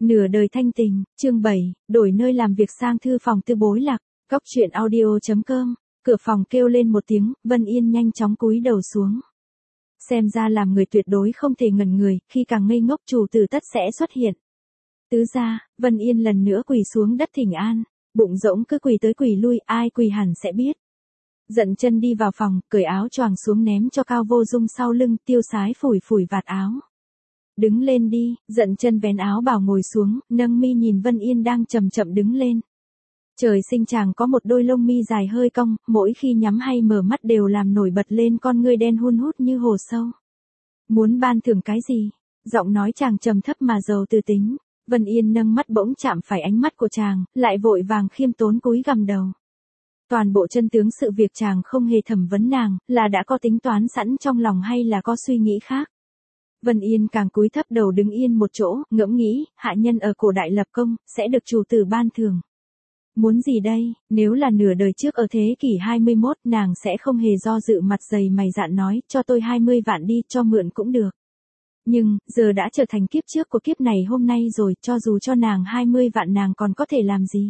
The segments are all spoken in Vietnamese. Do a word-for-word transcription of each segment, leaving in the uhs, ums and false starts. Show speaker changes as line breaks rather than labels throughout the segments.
Nửa đời thanh tình, chương bảy, đổi nơi làm việc sang thư phòng Tư Bối Lạc, góc truyện audio chấm com. Cửa phòng kêu lên một tiếng, Vân Yên nhanh chóng cúi đầu xuống. Xem ra làm người tuyệt đối không thể ngẩn người, khi càng ngây ngốc chủ tử tất sẽ xuất hiện. Tứ gia, Vân Yên lần nữa quỳ xuống đất thỉnh an, bụng rỗng cứ quỳ tới quỳ lui, ai quỳ hẳn sẽ biết. Dận chân đi vào phòng, cởi áo choàng xuống ném cho Cao Vô Dung sau lưng, tiêu sái phủi phủi vạt áo. Đứng lên đi, Dận chân vén áo bảo ngồi xuống, nâng mi nhìn Vân Yên đang chậm chậm đứng lên. Trời sinh chàng có một đôi lông mi dài hơi cong, mỗi khi nhắm hay mở mắt đều làm nổi bật lên con ngươi đen hun hút như hồ sâu. Muốn ban thưởng cái gì? Giọng nói chàng trầm thấp mà giàu tư tính. Vân Yên nâng mắt bỗng chạm phải ánh mắt của chàng, lại vội vàng khiêm tốn cúi gằm đầu. Toàn bộ chân tướng sự việc chàng không hề thẩm vấn nàng, là đã có tính toán sẵn trong lòng hay là có suy nghĩ khác. Vân Yên càng cúi thấp đầu đứng yên một chỗ, ngẫm nghĩ, hạ nhân ở cổ đại lập công, sẽ được chủ tử ban thưởng. Muốn gì đây, nếu là nửa đời trước ở thế kỷ hai mươi mốt, nàng sẽ không hề do dự mặt dày mày dạn nói, cho tôi hai mươi vạn đi, cho mượn cũng được. Nhưng, giờ đã trở thành kiếp trước của kiếp này hôm nay rồi, cho dù cho nàng hai mươi vạn nàng còn có thể làm gì?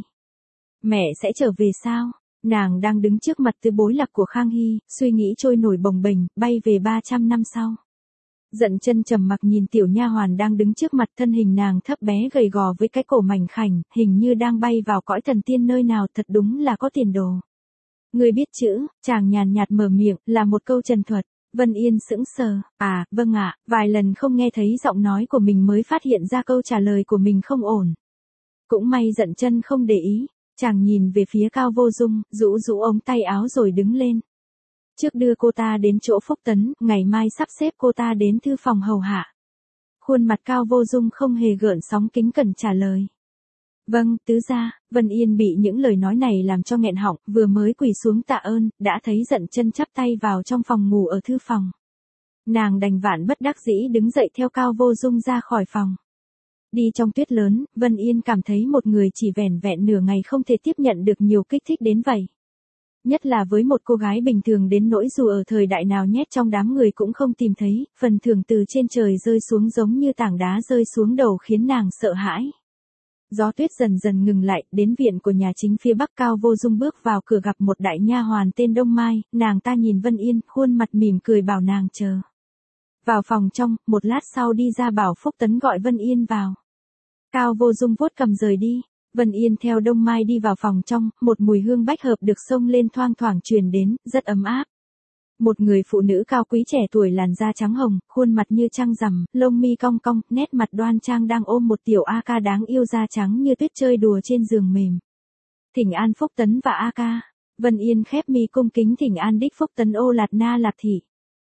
Mẹ sẽ trở về sao? Nàng đang đứng trước mặt Tư Bối Lạc của Khang Hy, suy nghĩ trôi nổi bồng bềnh, bay về ba trăm năm sau. Dận chân trầm mặc nhìn tiểu nha hoàn đang đứng trước mặt, thân hình nàng thấp bé gầy gò với cái cổ mảnh khảnh, hình như đang bay vào cõi thần tiên nơi nào, thật đúng là có tiền đồ. Người biết chữ, chàng nhàn nhạt mở miệng, là một câu trần thuật. Vân Yên sững sờ, à, vâng ạ, vài lần không nghe thấy giọng nói của mình mới phát hiện ra câu trả lời của mình không ổn. Cũng may Dận chân không để ý, chàng nhìn về phía Cao Vô Dung, rũ rũ ống tay áo rồi đứng lên. Trước đưa cô ta đến chỗ Phúc Tấn, ngày mai sắp xếp cô ta đến thư phòng hầu hạ. Khuôn mặt Cao Vô Dung không hề gợn sóng, kính cẩn trả lời. Vâng, tứ gia. Vân Yên bị những lời nói này làm cho nghẹn họng, vừa mới quỳ xuống tạ ơn, đã thấy Dận chân chắp tay vào trong phòng ngủ ở thư phòng. Nàng đành vạn bất đắc dĩ đứng dậy theo Cao Vô Dung ra khỏi phòng. Đi trong tuyết lớn, Vân Yên cảm thấy một người chỉ vẻn vẹn nửa ngày không thể tiếp nhận được nhiều kích thích đến vậy. Nhất là với một cô gái bình thường đến nỗi dù ở thời đại nào nhét trong đám người cũng không tìm thấy, phần thưởng từ trên trời rơi xuống giống như tảng đá rơi xuống đầu khiến nàng sợ hãi. Gió tuyết dần dần ngừng lại, đến viện của nhà chính phía bắc. Cao Vô Dung bước vào cửa gặp một đại nha hoàn tên Đông Mai, nàng ta nhìn Vân Yên, khuôn mặt mỉm cười bảo nàng chờ. Vào phòng trong, một lát sau đi ra bảo Phúc Tấn gọi Vân Yên vào. Cao Vô Dung vuốt cầm rời đi. Vân Yên theo Đông Mai đi vào phòng trong, một mùi hương bách hợp được xông lên thoang thoảng truyền đến, rất ấm áp. Một người phụ nữ cao quý trẻ tuổi, làn da trắng hồng, khuôn mặt như trăng rằm, lông mi cong cong, nét mặt đoan trang đang ôm một tiểu A Ca đáng yêu da trắng như tuyết chơi đùa trên giường mềm. Thỉnh an Phúc Tấn và A Ca. Vân Yên khép mi cung kính thỉnh an đích Phúc Tấn ô lạt Na Lạp Thị.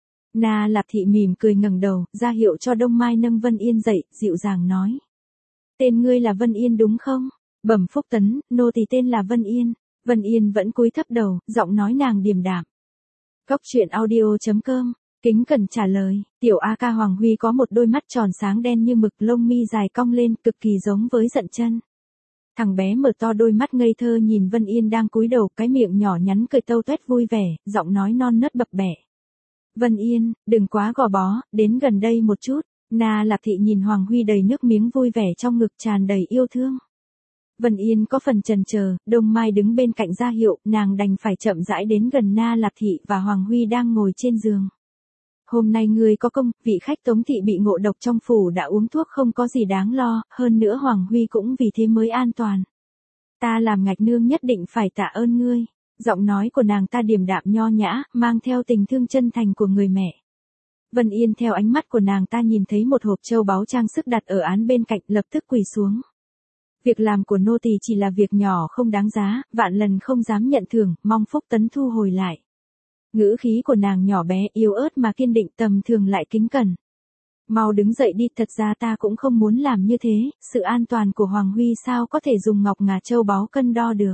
Na Lạp Thị mỉm cười ngẩng đầu, ra hiệu cho Đông Mai nâng Vân Yên dậy, dịu dàng nói. Tên ngươi là Vân Yên đúng không? Bẩm Phúc Tấn, nô tỳ tên là Vân Yên. Vân Yên vẫn cúi thấp đầu, giọng nói nàng điềm đạm. Góc truyện audio chấm com, kính cẩn trả lời. Tiểu A Ca Hoàng Huy có một đôi mắt tròn sáng đen như mực, lông mi dài cong lên, cực kỳ giống với Dận chân. Thằng bé mở to đôi mắt ngây thơ nhìn Vân Yên đang cúi đầu, cái miệng nhỏ nhắn cười tâu tuét vui vẻ, giọng nói non nớt bập bẹ. Vân Yên, đừng quá gò bó, đến gần đây một chút. Na Lạp Thị nhìn Hoàng Huy đầy nước miếng vui vẻ trong ngực tràn đầy yêu thương. Vân Yên có phần chần chờ, Đông Mai đứng bên cạnh ra hiệu, nàng đành phải chậm rãi đến gần Na Lạp Thị và Hoàng Huy đang ngồi trên giường. Hôm nay ngươi có công, vị khách Tống Thị bị ngộ độc trong phủ đã uống thuốc không có gì đáng lo, hơn nữa Hoàng Huy cũng vì thế mới an toàn. Ta làm ngạch nương nhất định phải tạ ơn ngươi. Giọng nói của nàng ta điềm đạm nho nhã, mang theo tình thương chân thành của người mẹ. Vân Yên theo ánh mắt của nàng ta nhìn thấy một hộp châu báu trang sức đặt ở án bên cạnh, lập tức quỳ xuống. Việc làm của nô tỳ chỉ là việc nhỏ không đáng giá, vạn lần không dám nhận thưởng, mong Phúc Tấn thu hồi lại. Ngữ khí của nàng nhỏ bé, yếu ớt mà kiên định, tầm thường lại kính cẩn. Mau đứng dậy đi, thật ra ta cũng không muốn làm như thế, sự an toàn của Hoàng Huy sao có thể dùng ngọc ngà châu báu cân đo được.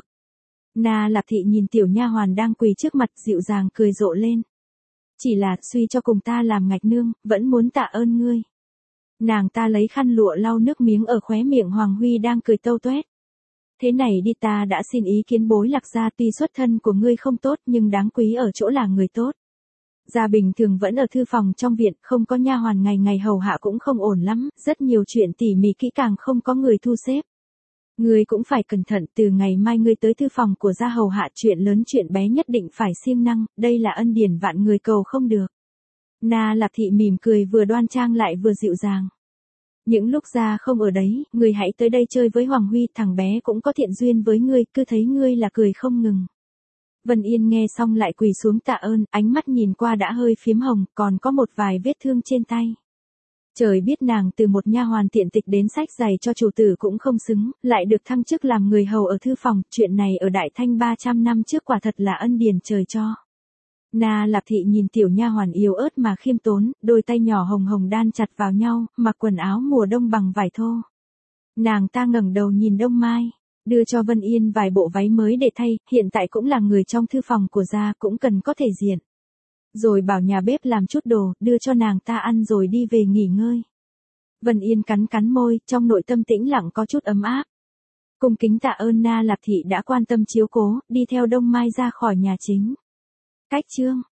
Na Lạp Thị nhìn tiểu nha hoàn đang quỳ trước mặt, dịu dàng cười rộ lên. Chỉ là, suy cho cùng ta làm ngạch nương, vẫn muốn tạ ơn ngươi. Nàng ta lấy khăn lụa lau nước miếng ở khóe miệng Hoàng Huy đang cười tâu tuét. Thế này đi, ta đã xin ý kiến Bối Lạc gia, tuy xuất thân của ngươi không tốt nhưng đáng quý ở chỗ là người tốt. Gia bình thường vẫn ở thư phòng trong viện, không có nha hoàn ngày ngày hầu hạ cũng không ổn lắm, rất nhiều chuyện tỉ mỉ kỹ càng không có người thu xếp. Ngươi cũng phải cẩn thận, từ ngày mai ngươi tới thư phòng của gia hầu hạ, chuyện lớn chuyện bé nhất định phải siêng năng, đây là ân điển vạn người cầu không được. Na Lạp Thị mỉm cười, vừa đoan trang lại vừa dịu dàng. Những lúc gia không ở đấy, ngươi hãy tới đây chơi với Hoàng Huy, thằng bé cũng có thiện duyên với ngươi, cứ thấy ngươi là cười không ngừng. Vân Yên nghe xong lại quỳ xuống tạ ơn, ánh mắt nhìn qua đã hơi phiếm hồng, còn có một vài vết thương trên tay. Trời biết nàng từ một nha hoàn tiện tịch đến xách giày cho chủ tử cũng không xứng, lại được thăng chức làm người hầu ở thư phòng, chuyện này ở Đại Thanh ba trăm năm trước quả thật là ân điển trời cho. Na Lạp Thị nhìn tiểu nha hoàn yếu ớt mà khiêm tốn, đôi tay nhỏ hồng hồng đan chặt vào nhau, mặc quần áo mùa đông bằng vải thô. Nàng ta ngẩng đầu nhìn Đông Mai, đưa cho Vân Yên vài bộ váy mới để thay, hiện tại cũng là người trong thư phòng của gia, cũng cần có thể diện. Rồi bảo nhà bếp làm chút đồ, đưa cho nàng ta ăn rồi đi về nghỉ ngơi. Vân Yên cắn cắn môi, trong nội tâm tĩnh lặng có chút ấm áp. Cung kính tạ ơn Na Lạp Thị đã quan tâm chiếu cố, đi theo Đông Mai ra khỏi nhà chính. Cách chương